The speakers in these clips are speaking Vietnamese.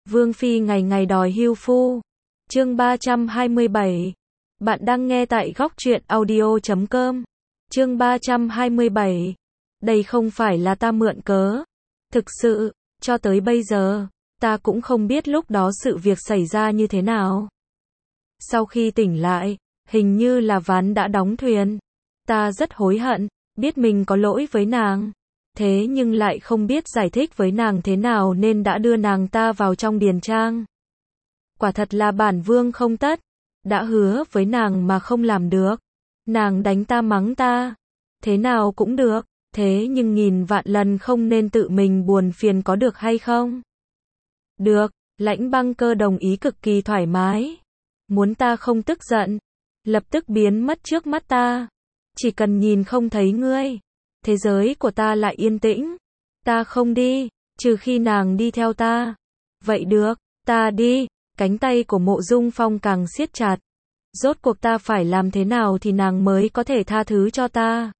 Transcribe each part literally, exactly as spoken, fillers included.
Vương Phi ngày ngày đòi hưu phu. Chương ba trăm hai mươi bảy. Bạn đang nghe tại góc truyện audio chấm com. Chương ba trăm hai mươi bảy. Đây không phải là ta mượn cớ. Thực sự, cho tới bây giờ, ta cũng không biết lúc đó sự việc xảy ra như thế nào. Sau khi tỉnh lại, hình như là ván đã đóng thuyền. Ta rất hối hận, biết mình có lỗi với nàng. Thế nhưng lại không biết giải thích với nàng thế nào nên đã đưa nàng ta vào trong điền trang. Quả thật là bản vương không tất. Đã hứa với nàng mà không làm được. Nàng đánh ta mắng ta. Thế nào cũng được. Thế nhưng nghìn vạn lần không nên tự mình buồn phiền có được hay không? Được, Lãnh Băng Cơ đồng ý cực kỳ thoải mái. Muốn ta không tức giận, lập tức biến mất trước mắt ta. Chỉ cần nhìn không thấy ngươi, thế giới của ta lại yên tĩnh. Ta không đi, trừ khi nàng đi theo ta. Vậy được, ta đi. Cánh tay của Mộ Dung Phong càng siết chặt. Rốt cuộc ta phải làm thế nào thì nàng mới có thể tha thứ cho ta?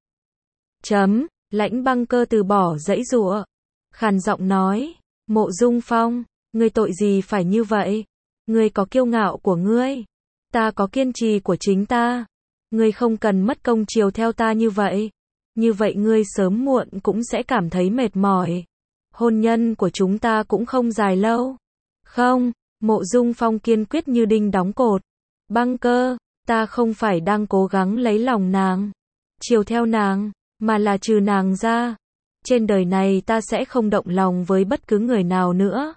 Chấm, Lãnh Băng Cơ từ bỏ giãy giụa, khàn giọng nói, Mộ Dung Phong, ngươi tội gì phải như vậy? Ngươi có kiêu ngạo của ngươi, ta có kiên trì của chính ta. Ngươi không cần mất công chiều theo ta như vậy. Như vậy ngươi sớm muộn cũng sẽ cảm thấy mệt mỏi. Hôn nhân của chúng ta cũng không dài lâu. Không, Mộ Dung Phong kiên quyết như đinh đóng cột. Băng Cơ, ta không phải đang cố gắng lấy lòng nàng, chiều theo nàng, mà là trừ nàng ra. Trên đời này ta sẽ không động lòng với bất cứ người nào nữa.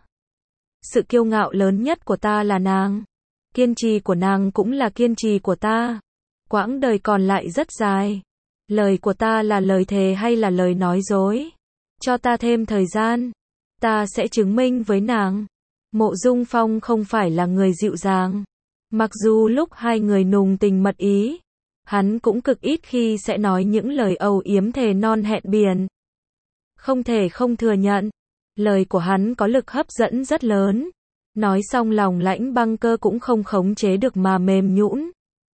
Sự kiêu ngạo lớn nhất của ta là nàng. Kiên trì của nàng cũng là kiên trì của ta. Quãng đời còn lại rất dài. Lời của ta là lời thề hay là lời nói dối? Cho ta thêm thời gian. Ta sẽ chứng minh với nàng. Mộ Dung Phong không phải là người dịu dàng. Mặc dù lúc hai người nùng tình mật ý, hắn cũng cực ít khi sẽ nói những lời âu yếm thề non hẹn biển. Không thể không thừa nhận, lời của hắn có lực hấp dẫn rất lớn. Nói xong lòng Lãnh Băng Cơ cũng không khống chế được mà mềm nhũn.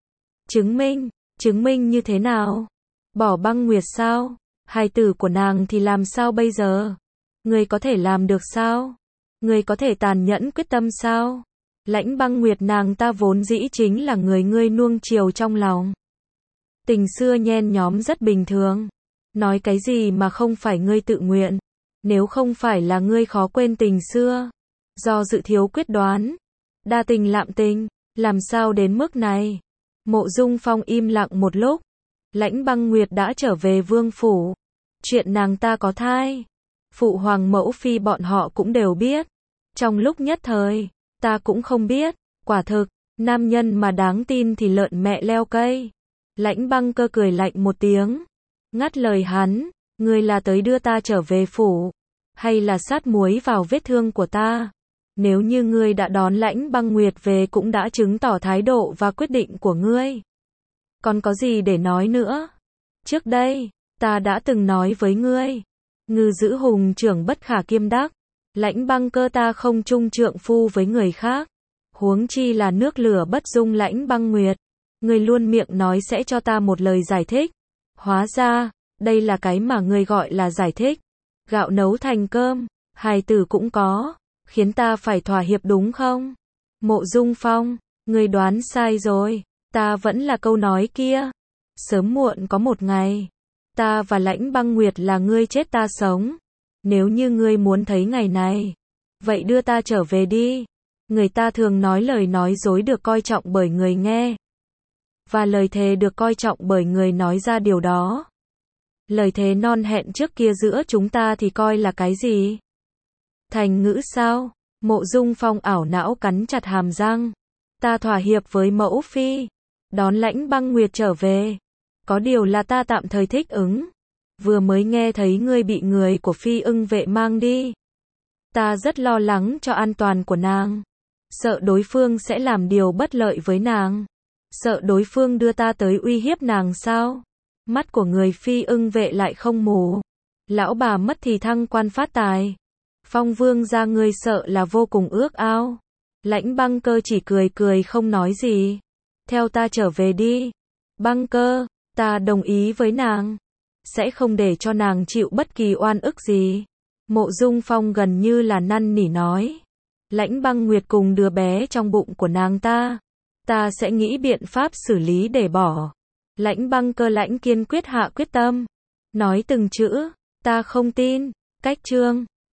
Chứng minh, chứng minh như thế nào? Bỏ Băng Nguyệt sao? Hài tử của nàng thì làm sao bây giờ? Ngươi có thể làm được sao? Ngươi có thể tàn nhẫn quyết tâm sao? Lãnh Băng Nguyệt nàng ta vốn dĩ chính là người ngươi nuông chiều trong lòng. Tình xưa nhen nhóm rất bình thường. Nói cái gì mà không phải ngươi tự nguyện? Nếu không phải là ngươi khó quên tình xưa, do dự thiếu quyết đoán, đa tình lạm tình, làm sao đến mức này? Mộ Dung Phong im lặng một lúc. Lãnh Băng Nguyệt đã trở về vương phủ. Chuyện nàng ta có thai, phụ hoàng mẫu phi bọn họ cũng đều biết. Trong lúc nhất thời, ta cũng không biết. Quả thực, nam nhân mà đáng tin thì lợn mẹ leo cây. Lãnh Băng Cơ cười lạnh một tiếng, ngắt lời hắn, ngươi là tới đưa ta trở về phủ, hay là sát muối vào vết thương của ta? Nếu như ngươi đã đón Lãnh Băng Nguyệt về cũng đã chứng tỏ thái độ và quyết định của ngươi. Còn có gì để nói nữa? Trước đây, ta đã từng nói với ngươi, ngư giữ hùng trưởng bất khả kiêm đắc. Lãnh Băng Cơ ta không chung trượng phu với người khác. Huống chi là nước lửa bất dung Lãnh Băng Nguyệt. Ngươi luôn miệng nói sẽ cho ta một lời giải thích. Hóa ra, đây là cái mà ngươi gọi là giải thích. Gạo nấu thành cơm, hài tử cũng có, khiến ta phải thỏa hiệp đúng không? Mộ Dung Phong, ngươi đoán sai rồi. Ta vẫn là câu nói kia. Sớm muộn có một ngày, ta và Lãnh Băng Nguyệt là ngươi chết ta sống. Nếu như ngươi muốn thấy ngày này, vậy đưa ta trở về đi. Người ta thường nói lời nói dối được coi trọng bởi người nghe, và lời thề được coi trọng bởi người nói ra điều đó. Lời thề non hẹn trước kia giữa chúng ta thì coi là cái gì? Thành ngữ sao? Mộ Dung Phong ảo não cắn chặt hàm răng. Ta thỏa hiệp với mẫu phi, đón Lãnh Băng Nguyệt trở về. Có điều là ta tạm thời thích ứng. Vừa mới nghe thấy ngươi bị người của Phi Ưng vệ mang đi. Ta rất lo lắng cho an toàn của nàng. Sợ đối phương sẽ làm điều bất lợi với nàng. Sợ đối phương đưa ta tới uy hiếp nàng sao? Mắt của người Phi Ưng vệ lại không mù. Lão bà mất thì thăng quan phát tài. Phong vương gia ngươi sợ là vô cùng ước ao. Lãnh Băng Cơ chỉ cười cười không nói gì. Theo ta trở về đi. Băng Cơ, ta đồng ý với nàng. Sẽ không để cho nàng chịu bất kỳ oan ức gì. Mộ Dung Phong gần như là năn nỉ nói. Lãnh Băng Nguyệt cùng đứa bé trong bụng của nàng ta. Ta sẽ nghĩ biện pháp xử lý để bỏ. Lãnh Băng Cơ Lãnh kiên quyết hạ quyết tâm. Nói từng chữ. Ta không tin. Cách chương